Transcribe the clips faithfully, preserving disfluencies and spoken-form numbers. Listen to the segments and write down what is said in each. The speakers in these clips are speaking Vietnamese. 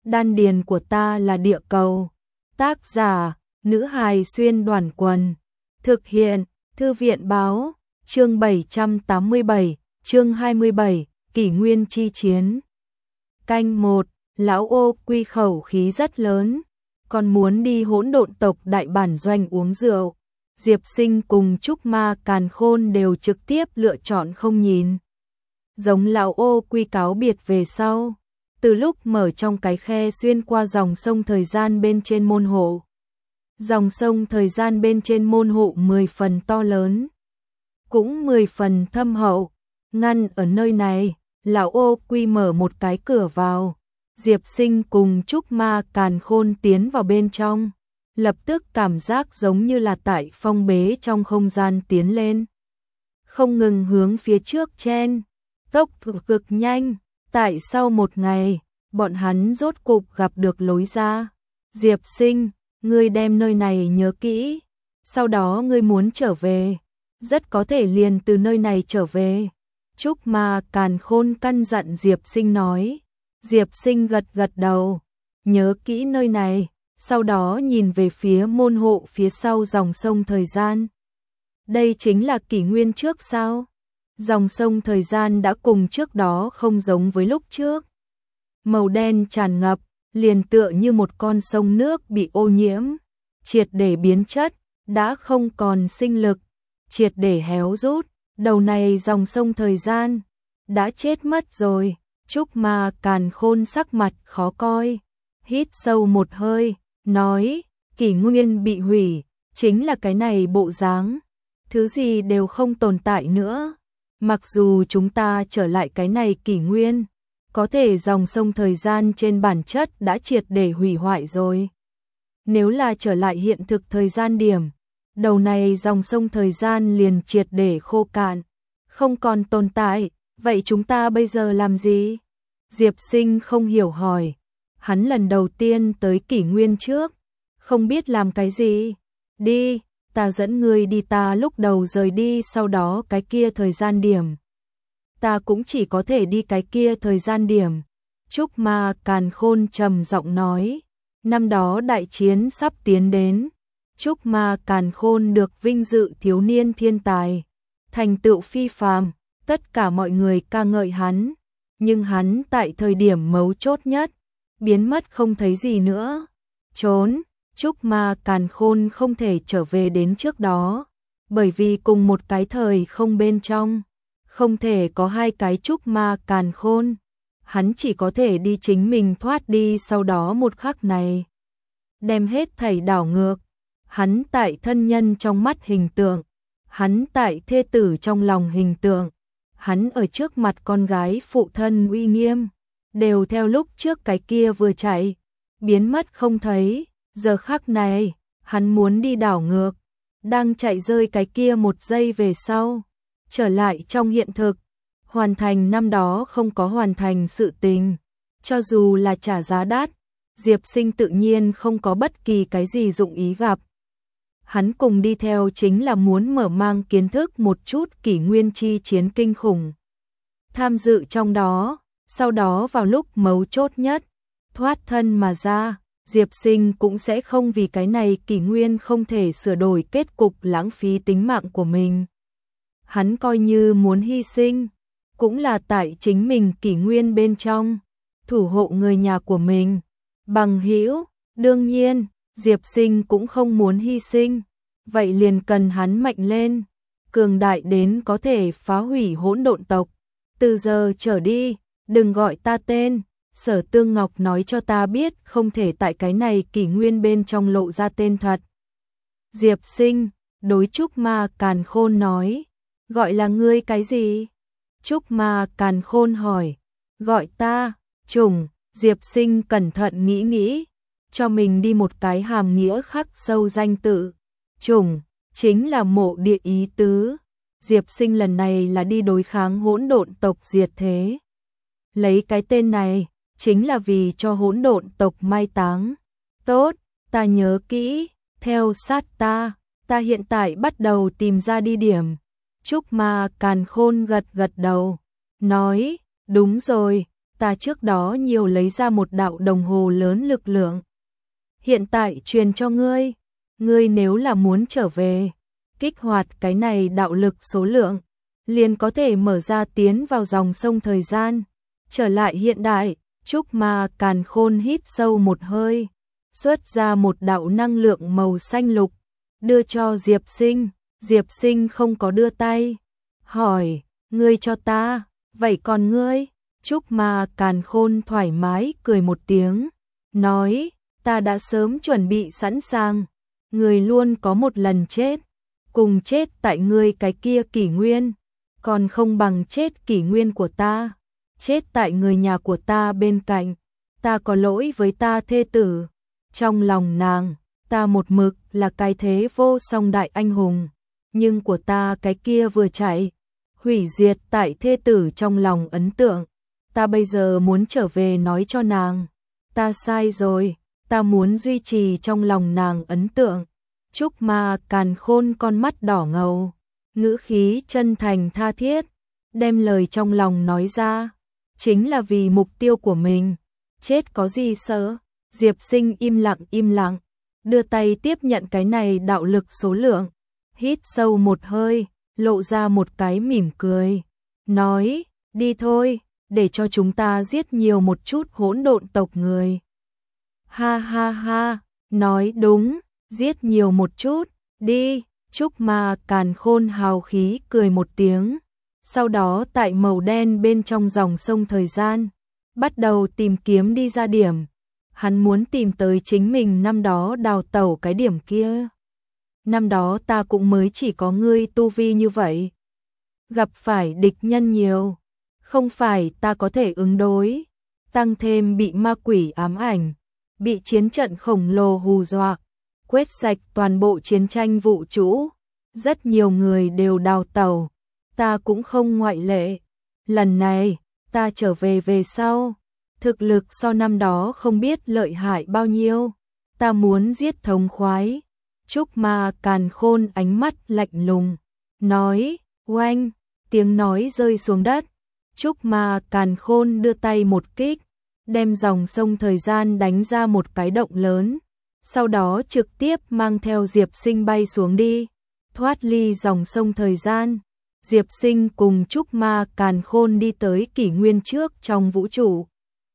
đan điền của ta là địa cầu. Tác giả, nữ hài xuyên đoàn quần. Thực hiện, thư viện báo, chương bảy trăm tám mươi bảy, chương hai mươi bảy, kỷ nguyên chi chiến. Canh một, lão ô quy khẩu khí rất lớn, còn muốn đi hỗn độn tộc đại bản doanh uống rượu. Diệp Sinh cùng Trúc Ma Càn Khôn đều trực tiếp lựa chọn không nhìn. Giống lão ô quy cáo biệt về sau, từ lúc mở trong cái khe xuyên qua dòng sông thời gian bên trên môn hộ. Dòng sông thời gian bên trên môn hộ mười phần to lớn, cũng mười phần thâm hậu. Ngăn ở nơi này, lão ô quy mở một cái cửa vào. Diệp Sinh cùng Trúc Ma Càn Khôn tiến vào bên trong, lập tức cảm giác giống như là tại phong bế trong không gian tiến lên. Không ngừng hướng phía trước chen, tốc cực nhanh. Tại sau một ngày, bọn hắn rốt cục gặp được lối ra. Diệp Sinh, ngươi đem nơi này nhớ kỹ, sau đó ngươi muốn trở về, rất có thể liền từ nơi này trở về. Trúc Ma Càn Khôn căn dặn Diệp Sinh nói. Diệp Sinh gật gật đầu, nhớ kỹ nơi này, sau đó nhìn về phía môn hộ phía sau dòng sông thời gian. Đây chính là kỷ nguyên trước sao? Dòng sông thời gian đã cùng trước đó không giống với lúc trước. Màu đen tràn ngập, liền tựa như một con sông nước bị ô nhiễm, triệt để biến chất, đã không còn sinh lực, triệt để héo rút. Đầu này dòng sông thời gian đã chết mất rồi. Trúc Ma Càn Khôn sắc mặt khó coi, hít sâu một hơi, nói, kỷ nguyên bị hủy, chính là cái này bộ dáng, thứ gì đều không tồn tại nữa. Mặc dù chúng ta trở lại cái này kỷ nguyên, có thể dòng sông thời gian trên bản chất đã triệt để hủy hoại rồi. Nếu là trở lại hiện thực thời gian điểm, đầu này dòng sông thời gian liền triệt để khô cạn, không còn tồn tại. Vậy chúng ta bây giờ làm gì? Diệp Sinh không hiểu hỏi. Hắn lần đầu tiên tới kỷ nguyên trước, không biết làm cái gì. Đi, ta dẫn ngươi đi. Ta lúc đầu rời đi sau đó cái kia thời gian điểm. Ta cũng chỉ có thể đi cái kia thời gian điểm. Trúc Ma Càn Khôn trầm giọng nói. Năm đó đại chiến sắp tiến đến. Trúc Ma Càn Khôn được vinh dự thiếu niên thiên tài, thành tựu phi phàm, tất cả mọi người ca ngợi hắn, nhưng hắn tại thời điểm mấu chốt nhất, biến mất không thấy gì nữa. Trốn, Trúc Ma Càn Khôn không thể trở về đến trước đó, bởi vì cùng một cái thời không bên trong, không thể có hai cái Trúc Ma Càn Khôn, hắn chỉ có thể đi chính mình thoát đi. Sau đó một khắc này, đem hết thảy đảo ngược. Hắn tại thân nhân trong mắt hình tượng, hắn tại thê tử trong lòng hình tượng, hắn ở trước mặt con gái phụ thân uy nghiêm, đều theo lúc trước cái kia vừa chạy, biến mất không thấy. Giờ khắc này, hắn muốn đi đảo ngược, đang chạy rơi cái kia một giây về sau, trở lại trong hiện thực, hoàn thành năm đó không có hoàn thành sự tình, cho dù là trả giá đắt, Diệp Sinh tự nhiên không có bất kỳ cái gì dụng ý gặp. Hắn cùng đi theo chính là muốn mở mang kiến thức một chút kỷ nguyên chi chiến kinh khủng. Tham dự trong đó, sau đó vào lúc mấu chốt nhất, thoát thân mà ra, Diệp Sinh cũng sẽ không vì cái này kỷ nguyên không thể sửa đổi kết cục lãng phí tính mạng của mình. Hắn coi như muốn hy sinh, cũng là tại chính mình kỷ nguyên bên trong, thủ hộ người nhà của mình, bằng hữu. Đương nhiên, Diệp Sinh cũng không muốn hy sinh, vậy liền cần hắn mạnh lên, cường đại đến có thể phá hủy hỗn độn tộc. Từ giờ trở đi, đừng gọi ta tên, Sở Tương Ngọc nói cho ta biết không thể tại cái này kỷ nguyên bên trong lộ ra tên thật. Diệp Sinh đối Trúc Ma Càn Khôn nói, gọi là ngươi cái gì? Trúc Ma Càn Khôn hỏi, gọi ta, Trùng. Diệp Sinh cẩn thận nghĩ nghĩ, cho mình đi một cái hàm nghĩa khắc sâu danh tự. Trùng, chính là mộ địa ý tứ. Diệp Sinh lần này là đi đối kháng hỗn độn tộc diệt thế. Lấy cái tên này, chính là vì cho hỗn độn tộc mai táng. Tốt, ta nhớ kỹ, theo sát ta, ta hiện tại bắt đầu tìm ra đi điểm. Trúc Ma Càn Khôn gật gật đầu, nói, đúng rồi, ta trước đó nhiều lấy ra một đạo đồng hồ lớn lực lượng. Hiện tại truyền cho ngươi, ngươi nếu là muốn trở về, kích hoạt cái này đạo lực số lượng, liền có thể mở ra tiến vào dòng sông thời gian, trở lại hiện đại. Trúc Ma Càn Khôn hít sâu một hơi, xuất ra một đạo năng lượng màu xanh lục, đưa cho Diệp Sinh. Diệp Sinh không có đưa tay, hỏi, ngươi cho ta, vậy còn ngươi? Trúc Ma Càn Khôn thoải mái cười một tiếng, nói, ta đã sớm chuẩn bị sẵn sàng, ngươi luôn có một lần chết, cùng chết tại ngươi cái kia kỷ nguyên, còn không bằng chết kỷ nguyên của ta, chết tại người nhà của ta bên cạnh, ta có lỗi với ta thê tử, trong lòng nàng, ta một mực là cái thế vô song đại anh hùng, nhưng của ta cái kia vừa chạy, hủy diệt tại thê tử trong lòng ấn tượng, ta bây giờ muốn trở về nói cho nàng, ta sai rồi, ta muốn duy trì trong lòng nàng ấn tượng. Trúc Ma Càn Khôn con mắt đỏ ngầu, ngữ khí chân thành tha thiết, đem lời trong lòng nói ra, chính là vì mục tiêu của mình, chết có gì sợ. Diệp Sinh im lặng im lặng, đưa tay tiếp nhận cái này đạo lực số lượng, hít sâu một hơi, lộ ra một cái mỉm cười, nói, đi thôi, để cho chúng ta giết nhiều một chút hỗn độn tộc người. Ha ha ha, nói đúng, giết nhiều một chút, đi. Trúc Ma Càn Khôn hào khí cười một tiếng, sau đó tại màu đen bên trong dòng sông thời gian, bắt đầu tìm kiếm đi ra điểm. Hắn muốn tìm tới chính mình năm đó đào tẩu cái điểm kia. Năm đó ta cũng mới chỉ có ngươi tu vi như vậy. Gặp phải địch nhân nhiều, không phải ta có thể ứng đối. Tăng thêm bị ma quỷ ám ảnh, bị chiến trận khổng lồ hù dọa, quét sạch toàn bộ chiến tranh vũ trụ. Rất nhiều người đều đào tẩu, ta cũng không ngoại lệ. Lần này, ta trở về về sau. Thực lực so năm đó không biết lợi hại bao nhiêu, ta muốn giết thống khoái. Trúc Ma Càn Khôn ánh mắt lạnh lùng, nói, oanh, tiếng nói rơi xuống đất. Trúc Ma Càn Khôn đưa tay một kích, đem dòng sông thời gian đánh ra một cái động lớn, sau đó trực tiếp mang theo Diệp Sinh bay xuống đi, thoát ly dòng sông thời gian. Diệp Sinh cùng Trúc Ma Càn Khôn đi tới kỷ nguyên trước trong vũ trụ.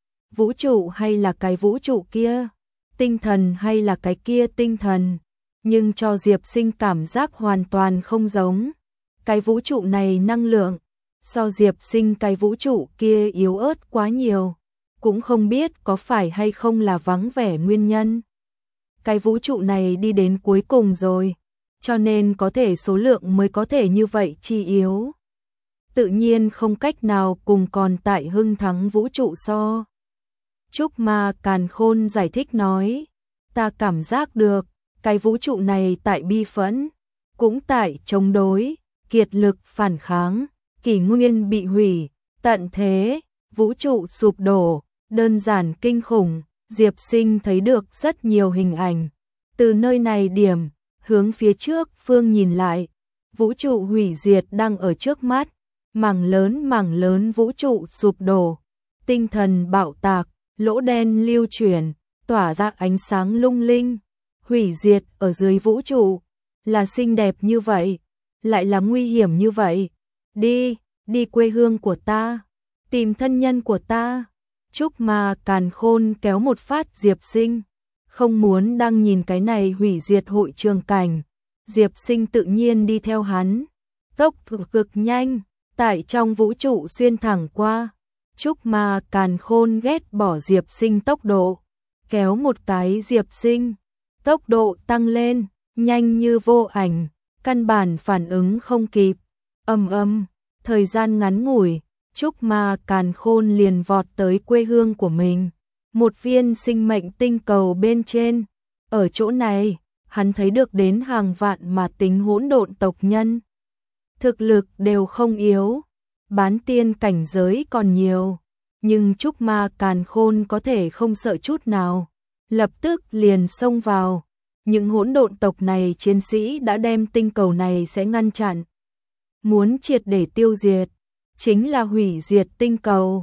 Vũ trụ hay là cái vũ trụ kia, tinh thần hay là cái kia tinh thần, nhưng cho Diệp Sinh cảm giác hoàn toàn không giống. Cái vũ trụ này năng lượng, so Diệp Sinh cái vũ trụ kia yếu ớt quá nhiều, cũng không biết có phải hay không là vắng vẻ nguyên nhân. Cái vũ trụ này đi đến cuối cùng rồi, cho nên có thể số lượng mới có thể như vậy chi yếu. Tự nhiên không cách nào cùng còn tại hưng thắng vũ trụ so. Trúc Ma Càn Khôn giải thích nói, ta cảm giác được, cái vũ trụ này tại bi phẫn, cũng tại chống đối, kiệt lực phản kháng, kỷ nguyên bị hủy, tận thế, vũ trụ sụp đổ, đơn giản kinh khủng. Diệp Sinh thấy được rất nhiều hình ảnh, từ nơi này điểm, hướng phía trước phương nhìn lại, vũ trụ hủy diệt đang ở trước mắt, mảng lớn mảng lớn vũ trụ sụp đổ, tinh thần bạo tạc, lỗ đen lưu chuyển, tỏa ra ánh sáng lung linh, hủy diệt ở dưới vũ trụ, là xinh đẹp như vậy, lại là nguy hiểm như vậy. Đi, đi quê hương của ta, tìm thân nhân của ta. Trúc Ma Càn Khôn kéo một phát Diệp Sinh, không muốn đang nhìn cái này hủy diệt hội trường cảnh. Diệp Sinh tự nhiên đi theo hắn, tốc độ cực nhanh, tại trong vũ trụ xuyên thẳng qua. Trúc Ma Càn Khôn ghét bỏ Diệp Sinh tốc độ, kéo một cái Diệp Sinh, tốc độ tăng lên, nhanh như vô ảnh, căn bản phản ứng không kịp. Ầm ầm, thời gian ngắn ngủi, Trúc Ma Càn Khôn liền vọt tới quê hương của mình, một viên sinh mệnh tinh cầu bên trên. Ở chỗ này, hắn thấy được đến hàng vạn mà tính hỗn độn tộc nhân. Thực lực đều không yếu, bán tiên cảnh giới còn nhiều, nhưng Trúc Ma Càn Khôn có thể không sợ chút nào, lập tức liền xông vào. Những hỗn độn tộc này chiến sĩ đã đem tinh cầu này sẽ ngăn chặn, muốn triệt để tiêu diệt, chính là hủy diệt tinh cầu.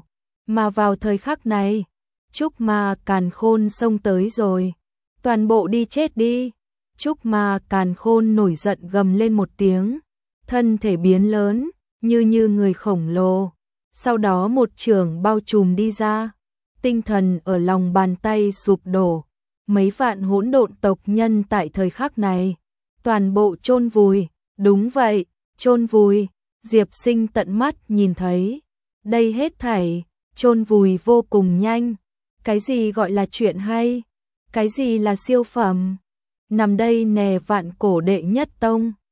Mà vào thời khắc này, Trúc Ma Càn Khôn xông tới rồi. Toàn bộ đi chết đi. Trúc Ma Càn Khôn nổi giận gầm lên một tiếng, thân thể biến lớn, như như người khổng lồ. Sau đó một chưởng bao trùm đi ra, tinh thần ở lòng bàn tay sụp đổ. Mấy vạn hỗn độn tộc nhân tại thời khắc này, toàn bộ chôn vùi. Đúng vậy, chôn vùi. Diệp Sinh tận mắt nhìn thấy, đây hết thảy chôn vùi vô cùng nhanh. Cái gì gọi là chuyện hay? Cái gì là siêu phẩm? Nằm đây nè, vạn cổ đệ nhất tông.